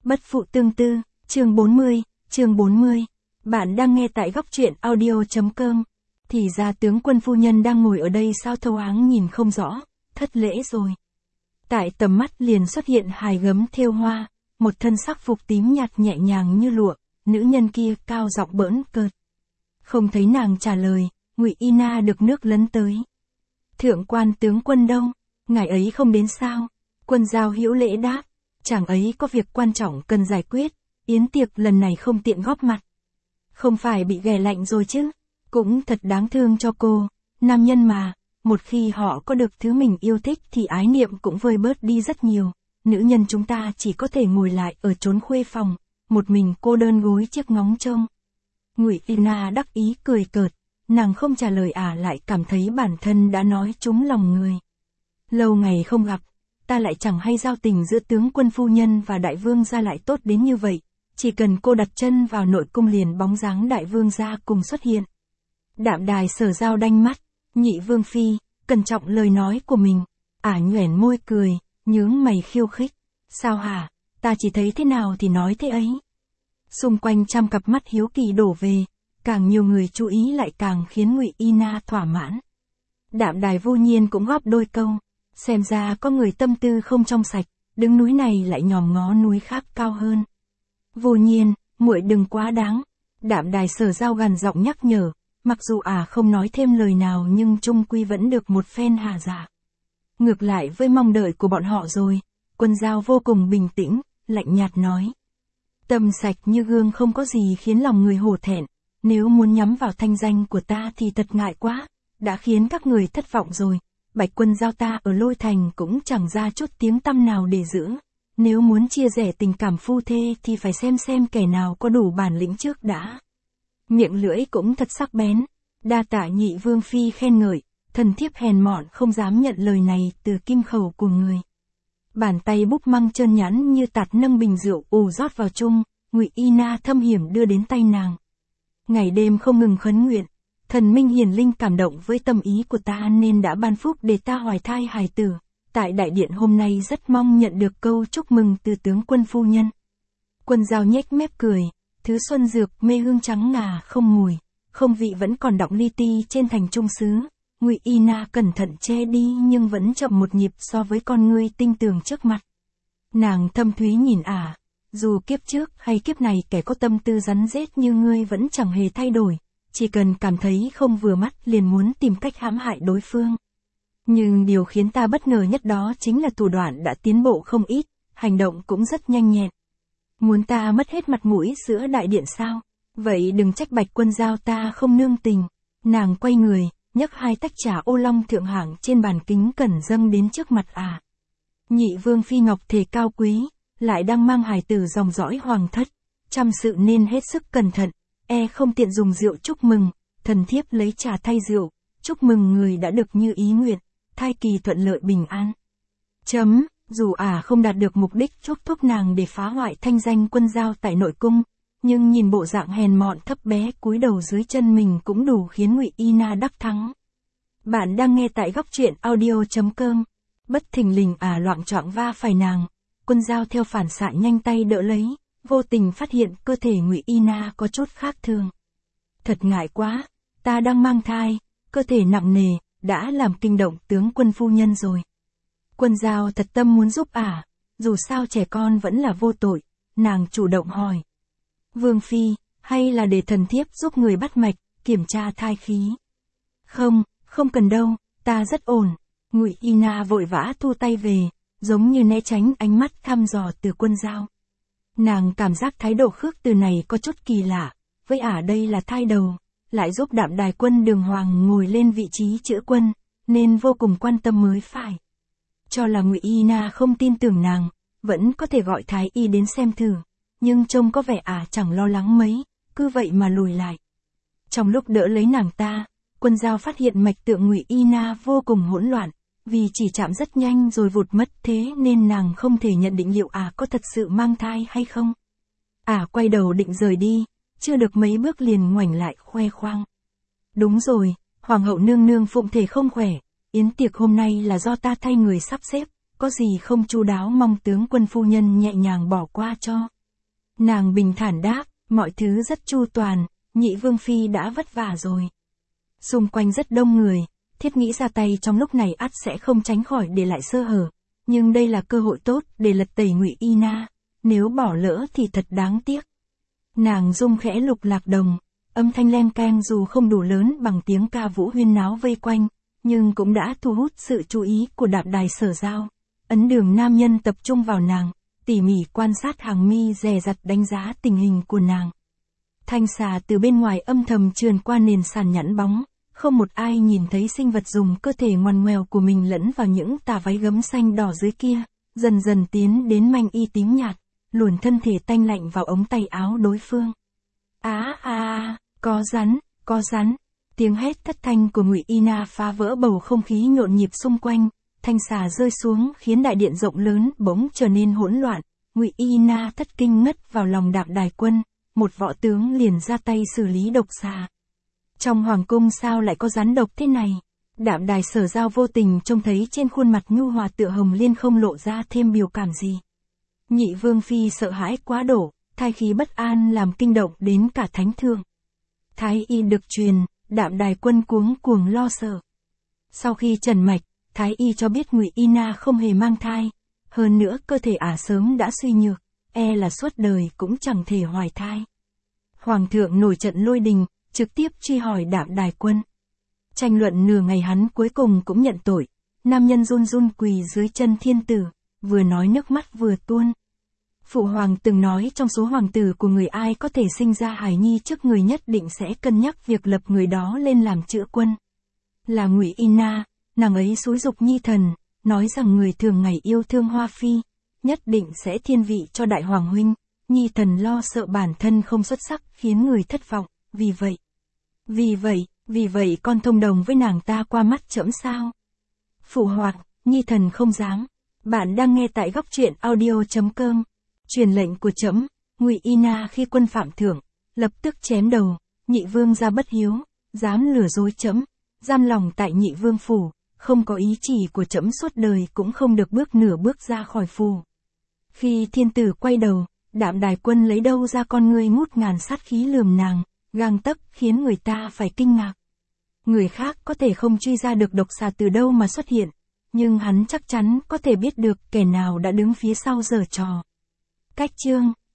Bất phụ tương tư, chương 40. Bạn đang nghe tại góc truyện audio.com. Thì ra tướng quân phu nhân đang ngồi ở đây sao thâu áng nhìn không rõ, thất lễ rồi. Tại tầm mắt liền xuất hiện hài gấm thêu hoa, một thân sắc phục tím nhạt nhẹ nhàng như lụa, nữ nhân kia cao giọng bỡn cợt. Không thấy nàng trả lời, Ngụy Y Na được nước lấn tới. Thượng quan tướng quân đâu, ngài ấy không đến sao? Quân Giao hữu lễ đáp, chàng ấy có việc quan trọng cần giải quyết, yến tiệc lần này không tiện góp mặt. Không phải bị ghẻ lạnh rồi chứ, cũng thật đáng thương cho cô, nam nhân mà, một khi họ có được thứ mình yêu thích thì ái niệm cũng vơi bớt đi rất nhiều, nữ nhân chúng ta chỉ có thể ngồi lại ở chốn khuê phòng, một mình cô đơn gối chiếc ngóng trông. Ngụy Y Na đắc ý cười cợt, nàng không trả lời lại cảm thấy bản thân đã nói trúng lòng người. Lâu ngày không gặp, ta lại chẳng hay giao tình giữa tướng quân phu nhân và đại vương gia lại tốt đến như vậy, chỉ cần cô đặt chân vào nội cung liền bóng dáng đại vương gia cùng xuất hiện. Đạm Đài Sở Giao đanh mắt, Nhị vương phi, cẩn trọng lời nói của mình, nhoẻn môi cười, nhướng mày khiêu khích, sao hả, ta chỉ thấy thế nào thì nói thế ấy. Xung quanh trăm cặp mắt hiếu kỳ đổ về, càng nhiều người chú ý lại càng khiến Ngụy Y Na thỏa mãn. Đạm Đài vô nhiên cũng góp đôi câu, xem ra có người tâm tư không trong sạch, đứng núi này lại nhòm ngó núi khác cao hơn. Vô nhiên, muội đừng quá đáng. Đạm Đài Sở Giao gằn giọng nhắc nhở, mặc dù không nói thêm lời nào nhưng chung quy vẫn được một phen hà dạ. Ngược lại với mong đợi của bọn họ rồi, Quân Giao vô cùng bình tĩnh, lạnh nhạt nói. Tâm sạch như gương không có gì khiến lòng người hổ thẹn, nếu muốn nhắm vào thanh danh của ta thì thật ngại quá, đã khiến các người thất vọng rồi, Bạch Quân Giao ta ở Lôi Thành cũng chẳng ra chút tiếng tăm nào để giữ. Nếu muốn chia rẽ tình cảm phu thê thì phải xem kẻ nào có đủ bản lĩnh trước đã. Miệng lưỡi cũng thật sắc bén, đa tạ Nhị vương phi khen ngợi, thần thiếp hèn mọn không dám nhận lời này từ kim khẩu của người. Bàn tay búp măng trơn nhẵn như tạt nâng bình rượu rót vào chung, Ngụy Y Na thâm hiểm đưa đến tay nàng. Ngày đêm không ngừng khấn nguyện, thần minh hiền linh cảm động với tâm ý của ta nên đã ban phúc để ta hoài thai hài tử. Tại đại điện hôm nay rất mong nhận được câu chúc mừng từ tướng quân phu nhân. Quân Giao nhếch mép cười, thứ xuân dược mê hương trắng ngà không mùi, không vị vẫn còn đọng li ti trên thành trung sứ. Ngụy Y Na cẩn thận che đi nhưng vẫn chậm một nhịp so với con ngươi tinh tường trước mặt. Nàng thâm thúy nhìn dù kiếp trước hay kiếp này kẻ có tâm tư rắn rết như ngươi vẫn chẳng hề thay đổi, chỉ cần cảm thấy không vừa mắt liền muốn tìm cách hãm hại đối phương. Nhưng điều khiến ta bất ngờ nhất đó chính là thủ đoạn đã tiến bộ không ít, hành động cũng rất nhanh nhẹn. Muốn ta mất hết mặt mũi giữa đại điện sao? Vậy đừng trách Bạch Quân Giao ta không nương tình. Nàng quay người, nhấc 2 tách trà ô long thượng hạng trên bàn kính cẩn dâng đến trước mặt Nhị vương phi ngọc thể cao quý, lại đang mang hài tử dòng dõi hoàng thất, chăm sự nên hết sức cẩn thận, không tiện dùng rượu chúc mừng, thần thiếp lấy trà thay rượu, chúc mừng người đã được như ý nguyện, thai kỳ thuận lợi bình an. Dù không đạt được mục đích chuốc thúc nàng để phá hoại thanh danh Quân Giao tại nội cung, nhưng nhìn bộ dạng hèn mọn thấp bé cúi đầu dưới chân mình cũng đủ khiến Ngụy Y Na đắc thắng. Bạn đang nghe tại góc truyện audio.com. Bất thình lình loạng choạng va phải nàng, Quân Giao theo phản xạ nhanh tay đỡ lấy, vô tình phát hiện cơ thể Ngụy Y Na có chút khác thường. Thật ngại quá, ta đang mang thai, cơ thể nặng nề, đã làm kinh động tướng quân phu nhân rồi. Quân Giao thật tâm muốn giúp dù sao trẻ con vẫn là vô tội, nàng chủ động hỏi. Vương phi, hay là để thần thiếp giúp người bắt mạch, kiểm tra thai khí? Không cần đâu, ta rất ổn. Ngụy Y Na vội vã thu tay về, giống như né tránh ánh mắt thăm dò từ Quân Giao. Nàng cảm giác thái độ khước từ này có chút kỳ lạ, với đây là thai đầu, lại giúp Đạm Đài quân đường hoàng ngồi lên vị trí chữa quân, nên vô cùng quan tâm mới phải. Cho là Ngụy Y Na không tin tưởng nàng, vẫn có thể gọi thái y đến xem thử, nhưng trông có vẻ chẳng lo lắng mấy, cứ vậy mà lùi lại. Trong lúc đỡ lấy nàng ta, Quân Giao phát hiện mạch tượng Ngụy Y Na vô cùng hỗn loạn, vì chỉ chạm rất nhanh rồi vụt mất thế nên nàng không thể nhận định liệu có thật sự mang thai hay không. Quay đầu định rời đi, chưa được mấy bước liền ngoảnh lại khoe khoang. Đúng rồi, Hoàng hậu nương nương phụng thể không khỏe, yến tiệc hôm nay là do ta thay người sắp xếp, có gì không chu đáo mong tướng quân phu nhân nhẹ nhàng bỏ qua cho. Nàng bình thản đáp, mọi thứ rất chu toàn, nhị vương phi đã vất vả rồi. Xung quanh rất đông người, Thiết nghĩ ra tay trong lúc này ắt sẽ không tránh khỏi để lại sơ hở. Nhưng đây là cơ hội tốt để lật tẩy Ngụy Y Na, nếu bỏ lỡ thì thật đáng tiếc. Nàng rung khẽ lục lạc đồng, âm thanh len keng dù không đủ lớn bằng tiếng ca vũ huyên náo vây quanh, nhưng cũng đã thu hút sự chú ý của Đạm Đài Sở Giao. Ấn Đường nam nhân tập trung vào nàng, tỉ mỉ quan sát hàng mi dè dặt đánh giá tình hình của nàng. Thanh xà từ bên ngoài âm thầm trườn qua nền sàn nhẵn bóng, không một ai nhìn thấy sinh vật dùng cơ thể ngoằn ngoèo của mình lẫn vào những tà váy gấm xanh đỏ dưới kia, dần dần tiến đến manh y tím nhạt, luồn thân thể tanh lạnh vào ống tay áo đối phương. Có rắn, tiếng hét thất thanh của Ngụy Y Na phá vỡ bầu không khí nhộn nhịp xung quanh, thanh xà rơi xuống khiến đại điện rộng lớn bỗng trở nên hỗn loạn, Ngụy Y Na thất kinh ngất vào lòng Đạm Đài Quân, một võ tướng liền ra tay xử lý độc xà. Trong hoàng cung sao lại có rắn độc thế này? Đạm Đài Sở Giao vô tình trông thấy trên khuôn mặt nhu hòa tựa hồng liên không lộ ra thêm biểu cảm gì. Nhị vương phi sợ hãi quá đổ, thai khí bất an làm kinh động đến cả thánh thượng. Thái y được truyền, Đạm Đài Quân cuống cuồng lo sợ. Sau khi trần mạch, Thái y cho biết Ngụy Y Na không hề mang thai, hơn nữa cơ thể ả sớm đã suy nhược, là suốt đời cũng chẳng thể hoài thai. Hoàng thượng nổi trận lôi đình, trực tiếp truy hỏi Đạm Đài Quân. Tranh luận nửa ngày hắn cuối cùng cũng nhận tội, nam nhân run run quỳ dưới chân thiên tử, vừa nói nước mắt vừa tuôn. Phụ hoàng từng nói trong số hoàng tử của người ai có thể sinh ra hài nhi trước người nhất định sẽ cân nhắc việc lập người đó lên làm chữa quân. Là Ngụy Y Na, nàng ấy xúi giục nhi thần, nói rằng người thường ngày yêu thương Hoa Phi, nhất định sẽ thiên vị cho đại hoàng huynh, nhi thần lo sợ bản thân không xuất sắc khiến người thất vọng, vì vậy con thông đồng với nàng ta qua mắt trẫm sao? Phụ hoàng, nhi thần không dám. Bạn đang nghe tại góc truyện audio.com. Truyền lệnh của trẫm, Ngụy Y Na khi quân phạm thượng, lập tức chém đầu, nhị vương gia bất hiếu, dám lừa dối trẫm, giam lòng tại nhị vương phủ, không có ý chỉ của trẫm suốt đời cũng không được bước nửa bước ra khỏi phủ. Khi thiên tử quay đầu, Đạm Đài Quân lấy đâu ra con ngươi ngút ngàn sát khí lườm nàng, gang tấc khiến người ta phải kinh ngạc. Người khác có thể không truy ra được độc xà từ đâu mà xuất hiện, nhưng hắn chắc chắn có thể biết được kẻ nào đã đứng phía sau giở trò. Cách chương